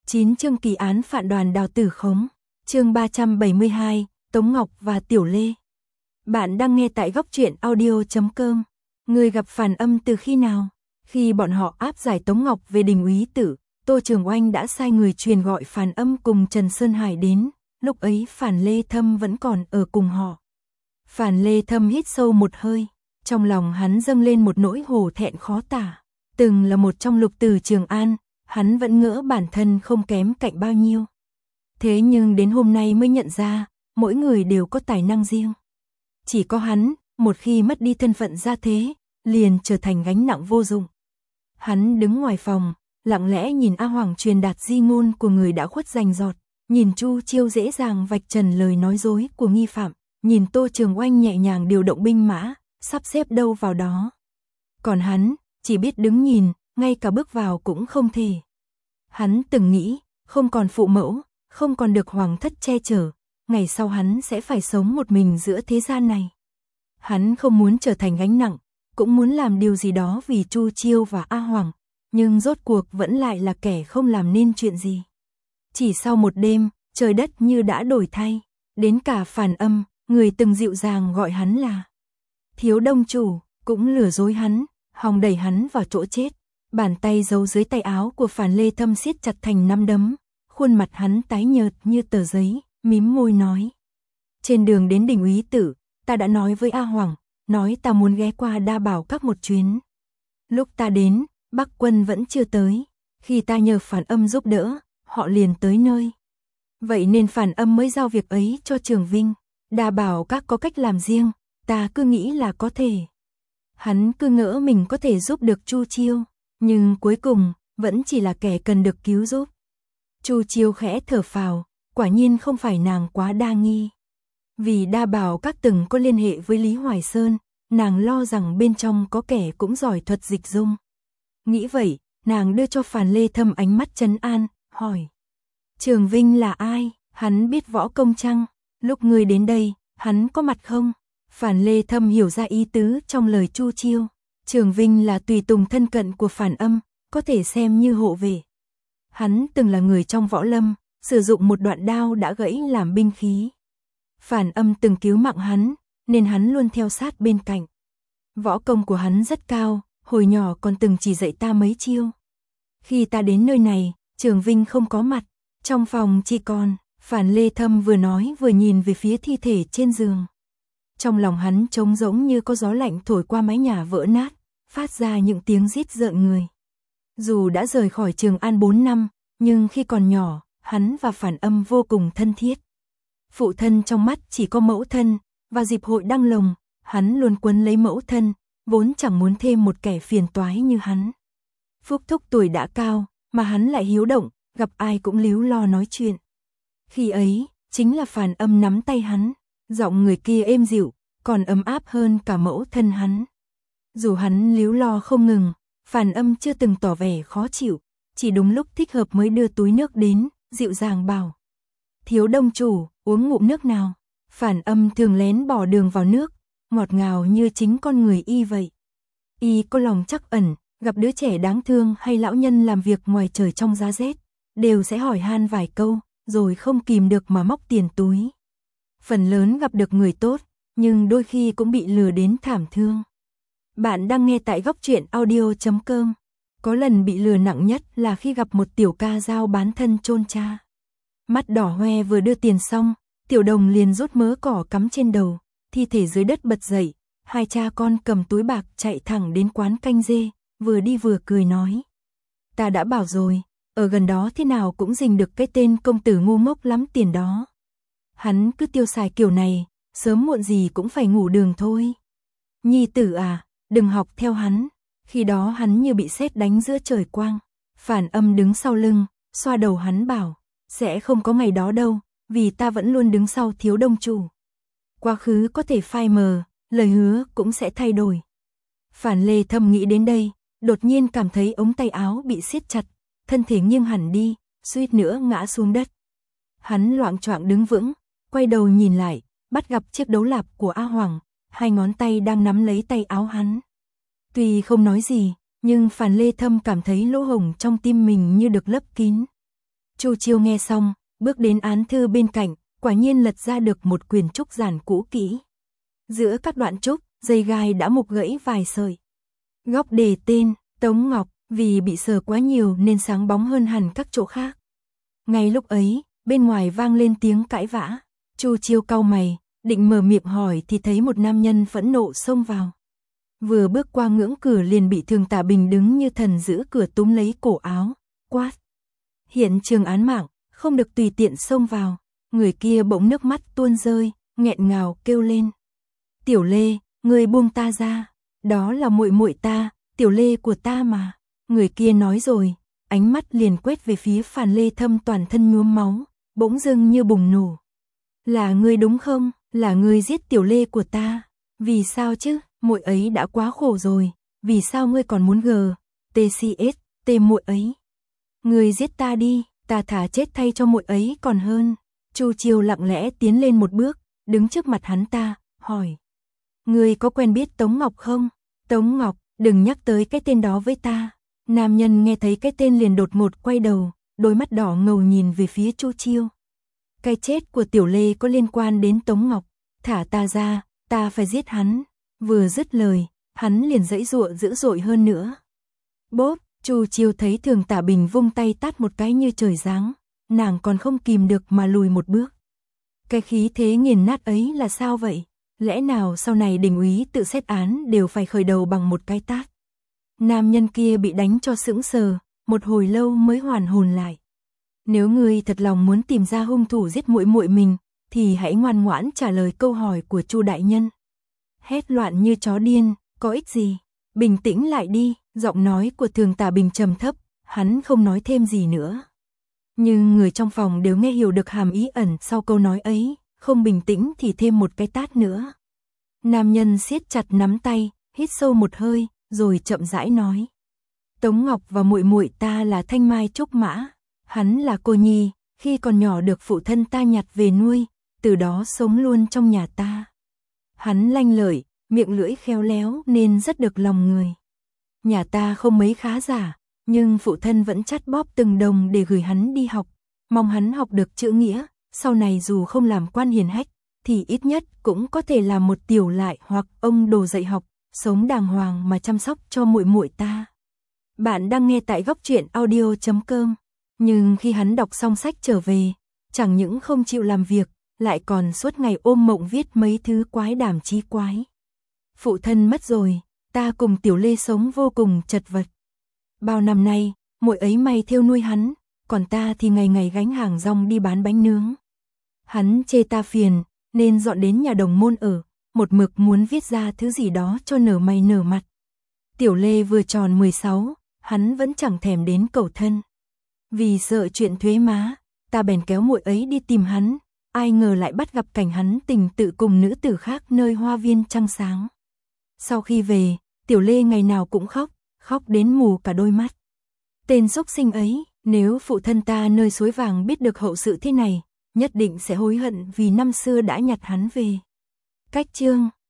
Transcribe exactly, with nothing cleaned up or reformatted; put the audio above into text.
chín chương kỳ án phản đoàn Đào Tử Khống. Chương ba trăm bảy mươi hai, Tống Ngọc và Tiểu Lê. Bạn đang nghe tại góc truyện audio chấm com. Người gặp phản âm từ khi nào? Khi bọn họ áp giải Tống Ngọc về đình úy tử, Tô Trường Oanh đã sai người truyền gọi phản âm cùng Trần Sơn Hải đến, lúc ấy Phản Lê Thâm vẫn còn ở cùng họ. Phản Lê Thâm hít sâu một hơi, trong lòng hắn dâng lên một nỗi hổ thẹn khó tả. Từng là một trong lục tử Trường An, hắn vẫn ngỡ bản thân không kém cạnh bao nhiêu. Thế nhưng đến hôm nay mới nhận ra, mỗi người đều có tài năng riêng. Chỉ có hắn, một khi mất đi thân phận gia thế, liền trở thành gánh nặng vô dụng. Hắn đứng ngoài phòng, lặng lẽ nhìn A Hoàng truyền đạt di ngôn của người đã khuất rành rọt, nhìn Chu Chiêu dễ dàng vạch trần lời nói dối của nghi phạm, nhìn Tô Trường Oanh nhẹ nhàng điều động binh mã, sắp xếp đâu vào đó. Còn hắn, chỉ biết đứng nhìn, ngay cả bước vào cũng không thể. Hắn từng nghĩ, không còn phụ mẫu, không còn được hoàng thất che chở, ngày sau hắn sẽ phải sống một mình giữa thế gian này. Hắn không muốn trở thành gánh nặng, cũng muốn làm điều gì đó vì Chu Chiêu và A Hoàng, nhưng rốt cuộc vẫn lại là kẻ không làm nên chuyện gì. Chỉ sau một đêm, trời đất như đã đổi thay, đến cả Phản Âm, người từng dịu dàng gọi hắn là Thiếu Đông Chủ, cũng lừa dối hắn, hòng đẩy hắn vào chỗ chết. Bàn tay giấu dưới tay áo của Phản Lê Thâm siết chặt thành nắm đấm, khuôn mặt hắn tái nhợt như tờ giấy, mím môi nói. Trên đường đến đình úy tử, ta đã nói với A Hoàng, nói ta muốn ghé qua Đa Bảo Các một chuyến. Lúc ta đến, Bắc Quân vẫn chưa tới, khi ta nhờ Phản Âm giúp đỡ, họ liền tới nơi. Vậy nên Phản Âm mới giao việc ấy cho Trường Vinh. Đa Bảo Các có cách làm riêng, ta cứ nghĩ là có thể. Hắn cứ ngỡ mình có thể giúp được Chu Chiêu, nhưng cuối cùng vẫn chỉ là kẻ cần được cứu giúp. Chu Chiêu khẽ thở phào, quả nhiên không phải nàng quá đa nghi. Vì Đa Bảo Các từng có liên hệ với Lý Hoài Sơn, nàng lo rằng bên trong có kẻ cũng giỏi thuật dịch dung. Nghĩ vậy, nàng đưa cho Phản Lê Thâm ánh mắt trấn an, hỏi. Trường Vinh là ai? Hắn biết võ công chăng? Lúc ngươi đến đây, hắn có mặt không? Phản Lê Thâm hiểu ra ý tứ trong lời Chu Chiêu. Trường Vinh là tùy tùng thân cận của Phản Âm, có thể xem như hộ vệ. Hắn từng là người trong võ lâm, sử dụng một đoạn đao đã gãy làm binh khí. Phản Âm từng cứu mạng hắn, nên hắn luôn theo sát bên cạnh. Võ công của hắn rất cao, hồi nhỏ còn từng chỉ dạy ta mấy chiêu. Khi ta đến nơi này, Trường Vinh không có mặt, trong phòng chỉ còn. Phản Lê Thâm vừa nói vừa nhìn về phía thi thể trên giường. Trong lòng hắn trống rỗng như có gió lạnh thổi qua mái nhà vỡ nát, phát ra những tiếng rít rợn người. Dù đã rời khỏi Trường An bốn năm, nhưng khi còn nhỏ, hắn và Phản Âm vô cùng thân thiết. Phụ thân trong mắt chỉ có mẫu thân, và dịp hội đăng lồng, hắn luôn quấn lấy mẫu thân, vốn chẳng muốn thêm một kẻ phiền toái như hắn. Phúc thúc tuổi đã cao, mà hắn lại hiếu động, gặp ai cũng líu lo nói chuyện. Khi ấy, chính là Phản Âm nắm tay hắn, giọng người kia êm dịu, còn ấm áp hơn cả mẫu thân hắn. Dù hắn líu lo không ngừng, Phản Âm chưa từng tỏ vẻ khó chịu, chỉ đúng lúc thích hợp mới đưa túi nước đến, dịu dàng bảo. Thiếu Đông Chủ, uống ngụm nước nào. Phản Âm thường lén bỏ đường vào nước, ngọt ngào như chính con người y vậy. Y có lòng trắc ẩn, gặp đứa trẻ đáng thương hay lão nhân làm việc ngoài trời trong giá rét, đều sẽ hỏi han vài câu, rồi không kìm được mà móc tiền túi. Phần lớn gặp được người tốt, nhưng đôi khi cũng bị lừa đến thảm thương. Bạn đang nghe tại góc truyện audio chấm com. Có lần bị lừa nặng nhất là khi gặp một tiểu ca dao bán thân chôn cha. Mắt đỏ hoe vừa đưa tiền xong, tiểu đồng liền rút mớ cỏ cắm trên đầu, thi thể dưới đất bật dậy, hai cha con cầm túi bạc chạy thẳng đến quán canh dê, vừa đi vừa cười nói. Ta đã bảo rồi, ở gần đó thế nào cũng rình được cái tên công tử ngu ngốc lắm tiền đó. Hắn cứ tiêu xài kiểu này, sớm muộn gì cũng phải ngủ đường thôi. Nhi tử à, đừng học theo hắn. Khi đó hắn như bị sét đánh giữa trời quang. Phản Âm đứng sau lưng, xoa đầu hắn bảo, sẽ không có ngày đó đâu, vì ta vẫn luôn đứng sau Thiếu Đông Chủ. Quá khứ có thể phai mờ, lời hứa cũng sẽ thay đổi. Phản Lê Thâm nghĩ đến đây, đột nhiên cảm thấy ống tay áo bị siết chặt, thân thể nghiêng hẳn đi, suýt nữa ngã xuống đất. Hắn loạng choạng đứng vững, quay đầu nhìn lại, bắt gặp chiếc đấu lạp của A Hoàng, hai ngón tay đang nắm lấy tay áo hắn. Tuy không nói gì, nhưng Phản Lê Thâm cảm thấy lỗ hổng trong tim mình như được lấp kín. Chu Chiêu nghe xong, bước đến án thư bên cạnh, quả nhiên lật ra được một quyển trúc giản cũ kỹ. Giữa các đoạn trúc, dây gai đã mục gãy vài sợi. Góc đề tên, Tống Ngọc, vì bị sờ quá nhiều nên sáng bóng hơn hẳn các chỗ khác. Ngay lúc ấy, bên ngoài vang lên tiếng cãi vã. Chu Chiêu cau mày, định mở miệng hỏi thì thấy một nam nhân phẫn nộ xông vào. Vừa bước qua ngưỡng cửa liền bị Thường Tả Bình đứng như thần giữ cửa túm lấy cổ áo, quát. Hiện trường án mạng, không được tùy tiện xông vào. Người kia bỗng nước mắt tuôn rơi, nghẹn ngào kêu lên. Tiểu Lê, người buông ta ra, đó là muội muội ta, Tiểu Lê của ta mà. Người kia nói rồi, ánh mắt liền quét về phía Phàn Lê Thâm toàn thân nhuốm máu, bỗng dưng như bùng nổ. Là ngươi đúng không, là ngươi giết Tiểu Lê của ta, vì sao chứ, muội ấy đã quá khổ rồi, vì sao ngươi còn muốn gờ, tê xê ét, tê muội ấy. Ngươi giết ta đi, ta thà chết thay cho muội ấy còn hơn. Chu Chiêu lặng lẽ tiến lên một bước, đứng trước mặt hắn ta, hỏi. Ngươi có quen biết Tống Ngọc không? Tống Ngọc, đừng nhắc tới cái tên đó với ta. Nam nhân nghe thấy cái tên liền đột ngột quay đầu, đôi mắt đỏ ngầu nhìn về phía Chu Chiêu. Cái chết của Tiểu Lê có liên quan đến Tống Ngọc, thả ta ra, ta phải giết hắn. Vừa dứt lời, hắn liền giãy giụa dữ dội hơn nữa. Bốp, Chu Chiêu thấy Thường Tả Bình vung tay tát một cái như trời giáng, nàng còn không kìm được mà lùi một bước. Cái khí thế nghiền nát ấy là sao vậy? Lẽ nào sau này đình úy tự xét án đều phải khởi đầu bằng một cái tát? Nam nhân kia bị đánh cho sững sờ, một hồi lâu mới hoàn hồn lại. Nếu ngươi thật lòng muốn tìm ra hung thủ giết muội muội mình, thì hãy ngoan ngoãn trả lời câu hỏi của Chu đại nhân. Hét loạn như chó điên, có ích gì? Bình tĩnh lại đi, giọng nói của Thường Tả Bình trầm thấp, hắn không nói thêm gì nữa. Nhưng người trong phòng đều nghe hiểu được hàm ý ẩn sau câu nói ấy, không bình tĩnh thì thêm một cái tát nữa. Nam nhân siết chặt nắm tay, hít sâu một hơi, rồi chậm rãi nói. Tống Ngọc và muội muội ta là thanh mai trúc mã, hắn là cô nhi, khi còn nhỏ được phụ thân ta nhặt về nuôi, từ đó sống luôn trong nhà ta. Hắn lanh lợi, miệng lưỡi khéo léo nên rất được lòng người. Nhà ta không mấy khá giả, nhưng phụ thân vẫn chắt bóp từng đồng để gửi hắn đi học, mong hắn học được chữ nghĩa, sau này dù không làm quan hiền hách, thì ít nhất cũng có thể làm một tiểu lại hoặc ông đồ dạy học, sống đàng hoàng mà chăm sóc cho muội muội ta. Bạn đang nghe tại góc truyện audio chấm com. Nhưng khi hắn đọc xong sách trở về, chẳng những không chịu làm việc, lại còn suốt ngày ôm mộng viết mấy thứ quái đàm chí quái. Phụ thân mất rồi, ta cùng Tiểu Lê sống vô cùng chật vật. Bao năm nay, muội ấy may thêu nuôi hắn, còn ta thì ngày ngày gánh hàng rong đi bán bánh nướng. Hắn chê ta phiền, nên dọn đến nhà đồng môn ở, một mực muốn viết ra thứ gì đó cho nở mày nở mặt. Tiểu Lê vừa tròn mười sáu, hắn vẫn chẳng thèm đến cầu thân. Vì sợ chuyện thuế má, ta bèn kéo muội ấy đi tìm hắn, ai ngờ lại bắt gặp cảnh hắn tình tự cùng nữ tử khác nơi hoa viên trăng sáng. Sau khi về, Tiểu Lê ngày nào cũng khóc, khóc đến mù cả đôi mắt. Tên xúc sinh ấy, nếu phụ thân ta nơi suối vàng biết được hậu sự thế này, nhất định sẽ hối hận vì năm xưa đã nhặt hắn về. Cách chương